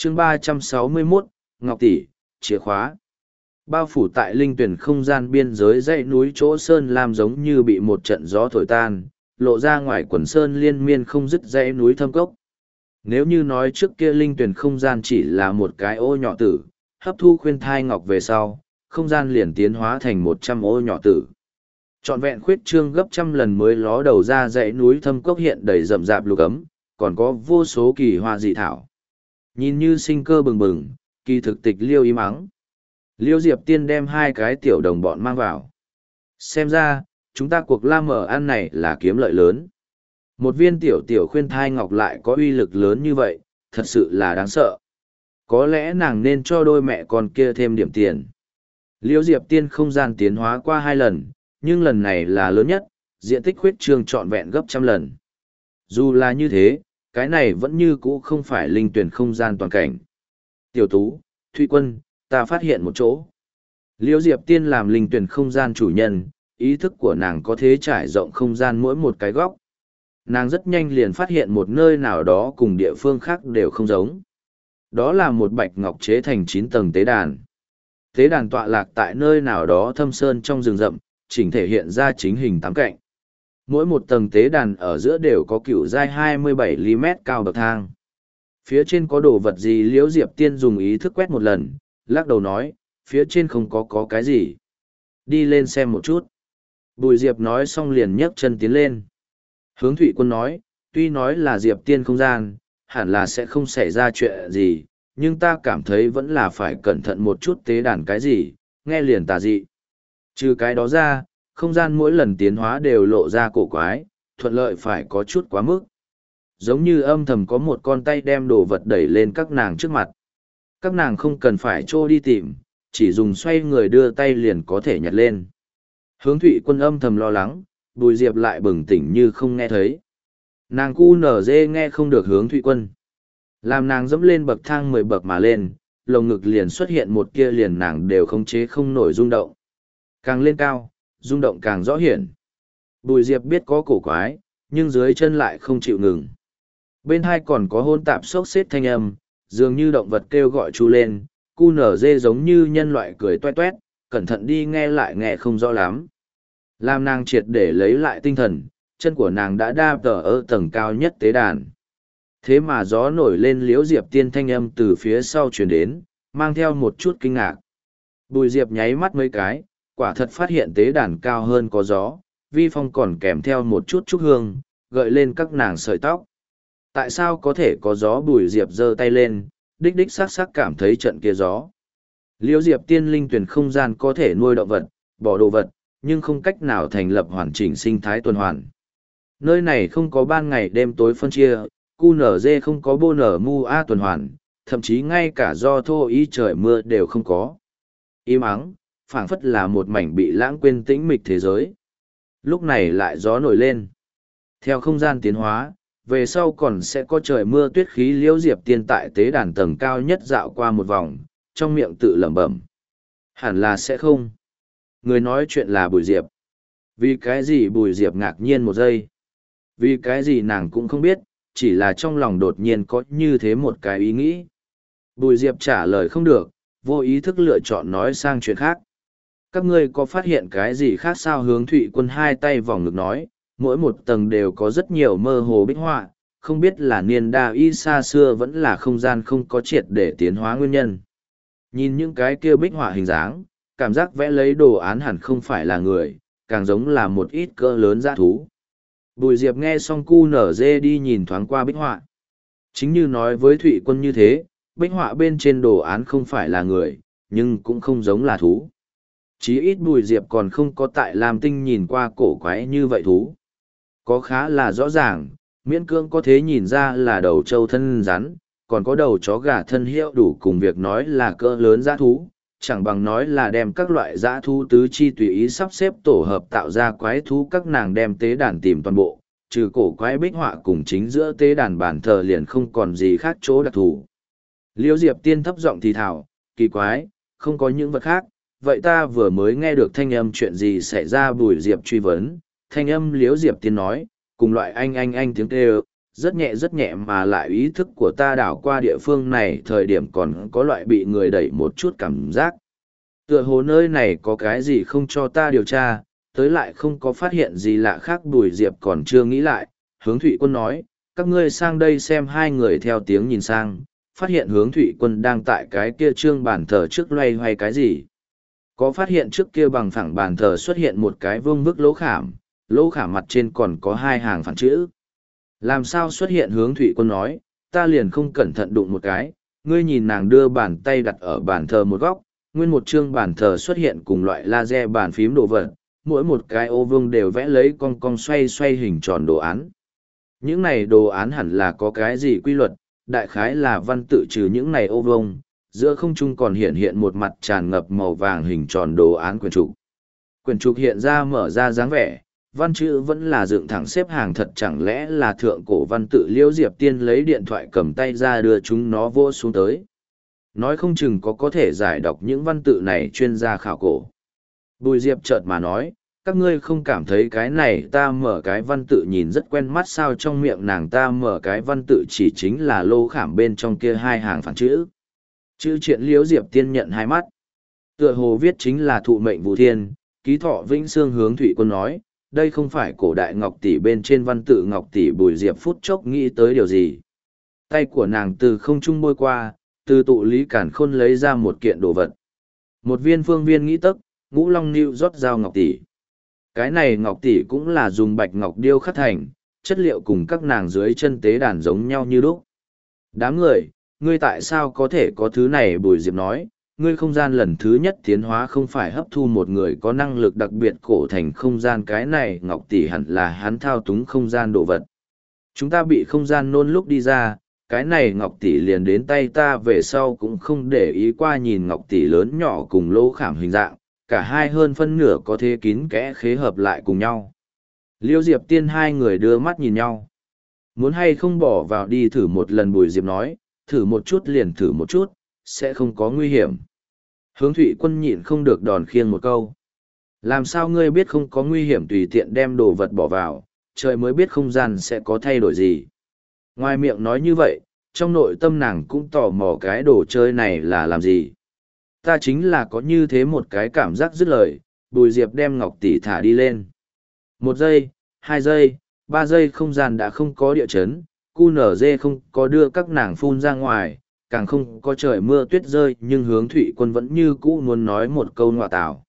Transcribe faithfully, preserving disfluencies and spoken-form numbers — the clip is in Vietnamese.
chương ba trăm sáu mươi mốt, Ngọc Tỷ, chìa khóa. Bao phủ tại linh tuyển không gian biên giới dãy núi chỗ sơn lam giống như bị một trận gió thổi tan, lộ ra ngoài quần sơn liên miên không dứt dãy núi thâm cốc. Nếu như nói trước kia linh tuyển không gian chỉ là một cái ô nhỏ tử, hấp thu khuyên thai ngọc về sau, không gian liền tiến hóa thành một trăm ô nhỏ tử. Trọn vẹn khuyết trương gấp trăm lần mới ló đầu ra dãy núi thâm cốc hiện đầy rậm rạp lục ấm, còn có vô số kỳ hoa dị thảo. Nhìn như sinh cơ bừng bừng, kỳ thực tịch liêu im ắng. Liêu Diệp Tiên đem hai cái tiểu đồng bọn mang vào. Xem ra, chúng ta cuộc la mở ăn này là kiếm lợi lớn. Một viên tiểu tiểu khuyên thai ngọc lại có uy lực lớn như vậy, thật sự là đáng sợ. Có lẽ nàng nên cho đôi mẹ con kia thêm điểm tiền. Liêu Diệp Tiên không gian tiến hóa qua hai lần, nhưng lần này là lớn nhất, diện tích khuyết trương trọn vẹn gấp trăm lần. Dù là như thế, cái này vẫn như cũ không phải linh tuyển không gian toàn cảnh. Tiểu Tú, Thụy Quân, ta phát hiện một chỗ. Liễu Diệp Tiên làm linh tuyển không gian chủ nhân, ý thức của nàng có thể trải rộng không gian mỗi một cái góc. Nàng rất nhanh liền phát hiện một nơi nào đó cùng địa phương khác đều không giống. Đó là một bạch ngọc chế thành chín tầng tế đàn. Tế đàn tọa lạc tại nơi nào đó thâm sơn trong rừng rậm, chỉnh thể hiện ra chính hình tám cạnh. Mỗi một tầng tế đàn ở giữa đều có cựu dai hai mươi bảy li mét cao bậc thang. Phía trên có đồ vật gì? Liễu Diệp Tiên dùng ý thức quét một lần, lắc đầu nói, phía trên không có có cái gì. Đi lên xem một chút. Bùi Diệp nói xong liền nhấc chân tiến lên. Hướng Thụy Quân nói, tuy nói là Diệp Tiên không gian, hẳn là sẽ không xảy ra chuyện gì, nhưng ta cảm thấy vẫn là phải cẩn thận một chút tế đàn cái gì, nghe liền tà dị. Trừ cái đó ra, không gian mỗi lần tiến hóa đều lộ ra cổ quái, thuận lợi phải có chút quá mức. Giống như âm thầm có một con tay đem đồ vật đẩy lên các nàng trước mặt. Các nàng không cần phải trô đi tìm, chỉ dùng xoay người đưa tay liền có thể nhặt lên. Hướng Thụy Quân âm thầm lo lắng, Bùi Diệp lại bừng tỉnh như không nghe thấy. Nàng cu nở dê nghe không được Hướng Thụy Quân. Làm nàng dẫm lên bậc thang mười bậc mà lên, lồng ngực liền xuất hiện một kia liền nàng đều khống chế không nổi rung động. Càng lên cao, rung động càng rõ hiển. Bùi Diệp biết có cổ quái, nhưng dưới chân lại không chịu ngừng. Bên hai còn có hôn tạp sốc xếp thanh âm, dường như động vật kêu gọi chu lên, cu nở dê giống như nhân loại cười toét toét, cẩn thận đi nghe lại nghe không rõ lắm. Làm nàng triệt để lấy lại tinh thần, chân của nàng đã đa tờ ở tầng cao nhất tế đàn. Thế mà gió nổi lên Liễu Diệp Tiên thanh âm từ phía sau truyền đến, mang theo một chút kinh ngạc. Bùi Diệp nháy mắt mấy cái, quả thật phát hiện tế đàn cao hơn có gió, vi phong còn kèm theo một chút trúc hương, gợi lên các nàng sợi tóc. Tại sao có thể có gió? Bùi Diệp giơ tay lên, đích đích sắc sắc cảm thấy trận kia gió. Liễu Diệp Tiên linh tuyển không gian có thể nuôi động vật, bỏ đồ vật, nhưng không cách nào thành lập hoàn chỉnh sinh thái tuần hoàn. Nơi này không có ban ngày đêm tối phân chia, cu nở dê không có bô nở mu a tuần hoàn, thậm chí ngay cả do thô y trời mưa đều không có. Im ắng, phảng phất là một mảnh bị lãng quên tĩnh mịch thế giới. Lúc này lại gió nổi lên. Theo không gian tiến hóa, về sau còn sẽ có trời mưa tuyết khí. Liễu Diệp Tiên tại tế đàn tầng cao nhất dạo qua một vòng, trong miệng tự lẩm bẩm. Hẳn là sẽ không. Người nói chuyện là Bùi Diệp. Vì cái gì? Bùi Diệp ngạc nhiên một giây. Vì cái gì nàng cũng không biết, chỉ là trong lòng đột nhiên có như thế một cái ý nghĩ. Bùi Diệp trả lời không được, vô ý thức lựa chọn nói sang chuyện khác. Các ngươi có phát hiện cái gì khác sao? Hướng Thụy Quân hai tay vòng ngực nói, mỗi một tầng đều có rất nhiều mơ hồ bích họa, không biết là niên đa y xa xưa vẫn là không gian không có triệt để tiến hóa nguyên nhân. Nhìn những cái kia bích họa hình dáng, cảm giác vẽ lấy đồ án hẳn không phải là người, càng giống là một ít cỡ lớn dã thú. Bùi Diệp nghe xong cu nở dê đi nhìn thoáng qua bích họa. Chính như nói với Thụy Quân như thế, bích họa bên trên đồ án không phải là người, nhưng cũng không giống là thú. Chí ít Bùi Diệp còn không có tại Lam Tinh nhìn qua cổ quái như vậy thú. Có khá là rõ ràng, miễn cưỡng có thể nhìn ra là đầu trâu thân rắn, còn có đầu chó gà thân hiệu đủ cùng việc nói là cỡ lớn dã thú, chẳng bằng nói là đem các loại dã thú tứ chi tùy ý sắp xếp tổ hợp tạo ra quái thú. Các nàng đem tế đàn tìm toàn bộ, trừ cổ quái bích họa cùng chính giữa tế đàn bàn thờ liền không còn gì khác chỗ đặc thù. Liễu Diệp Tiên thấp giọng thì thào, kỳ quái, không có những vật khác, vậy ta vừa mới nghe được thanh âm chuyện gì xảy ra? Bùi Diệp truy vấn, thanh âm Liễu Diệp Tiên nói, cùng loại anh anh anh tiếng kêu, rất nhẹ rất nhẹ mà lại ý thức của ta đảo qua địa phương này thời điểm còn có loại bị người đẩy một chút cảm giác. Tựa hồ nơi này có cái gì không cho ta điều tra, tới lại không có phát hiện gì lạ khác. Bùi Diệp còn chưa nghĩ lại, Hướng Thụy Quân nói, các ngươi sang đây xem. Hai người theo tiếng nhìn sang, phát hiện Hướng Thụy Quân đang tại cái kia trương bàn thờ trước loay hoay cái gì. Có phát hiện trước kia bằng phẳng bàn thờ xuất hiện một cái vương vức lỗ khảm, lỗ khảm mặt trên còn có hai hàng phản chữ. Làm sao xuất hiện? Hướng Thụy Quân nói, ta liền không cẩn thận đụng một cái, ngươi nhìn. Nàng đưa bàn tay đặt ở bàn thờ một góc, nguyên một chương bàn thờ xuất hiện cùng loại laser bàn phím đồ vật, mỗi một cái ô vuông đều vẽ lấy cong cong xoay xoay hình tròn đồ án. Những này đồ án hẳn là có cái gì quy luật, đại khái là văn tự trừ những này ô vuông, giữa không trung còn hiện hiện một mặt tràn ngập màu vàng hình tròn đồ án quyển trục. Quyển trục hiện ra mở ra dáng vẻ, văn chữ vẫn là dựng thẳng xếp hàng thật, chẳng lẽ là thượng cổ văn tự? Liễu Diệp Tiên lấy điện thoại cầm tay ra đưa chúng nó vô xuống tới. Nói không chừng có có thể giải đọc những văn tự này chuyên gia khảo cổ. Bùi Diệp chợt mà nói, các ngươi không cảm thấy cái này ta mở cái văn tự nhìn rất quen mắt sao? Trong miệng nàng ta mở cái văn tự chỉ chính là lô khảm bên trong kia hai hàng phản chữ. Chữ triện. Liễu Diệp Tiên nhận hai mắt. Tựa hồ viết chính là thụ mệnh vũ thiên, ký thọ vĩnh xương. Hướng Thụy Quân nói, đây không phải cổ đại ngọc tỷ bên trên văn tự ngọc tỷ. Bùi Diệp phút chốc nghĩ tới điều gì. Tay của nàng từ không trung bôi qua, từ tụ lý cản khôn lấy ra một kiện đồ vật. Một viên phương viên nghĩ tấc, ngũ long nịu rót dao ngọc tỷ. Cái này ngọc tỷ cũng là dùng bạch ngọc điêu khắc thành, chất liệu cùng các nàng dưới chân tế đàn giống nhau như lúc. Đám người, ngươi tại sao có thể có thứ này? Bùi Diệp nói, ngươi không gian lần thứ nhất tiến hóa không phải hấp thu một người có năng lực đặc biệt cổ thành không gian. Cái này ngọc tỷ hẳn là hắn thao túng không gian đồ vật. Chúng ta bị không gian nôn lúc đi ra, cái này ngọc tỷ liền đến tay ta, về sau cũng không để ý qua. Nhìn ngọc tỷ lớn nhỏ cùng lỗ khảm hình dạng, cả hai hơn phân nửa có thể kín kẽ khế hợp lại cùng nhau. Liễu Diệp Tiên hai người đưa mắt nhìn nhau. Muốn hay không bỏ vào đi thử một lần? Bùi Diệp nói, thử một chút liền thử một chút, sẽ không có nguy hiểm. Hướng Thụy Quân nhịn không được đòn khiêng một câu. Làm sao ngươi biết không có nguy hiểm? Tùy tiện đem đồ vật bỏ vào, trời mới biết không gian sẽ có thay đổi gì. Ngoài miệng nói như vậy, trong nội tâm nàng cũng tò mò cái đồ chơi này là làm gì. Ta chính là có như thế một cái cảm giác. Dứt lời, Bùi Diệp đem ngọc tỷ thả đi lên. Một giây, hai giây, ba giây không gian đã không có địa chấn, cu nở dê không có đưa các nàng phun ra ngoài, càng không có trời mưa tuyết rơi. Nhưng Hướng Thụy Quân vẫn như cũ muốn nói một câu ngoại tảo.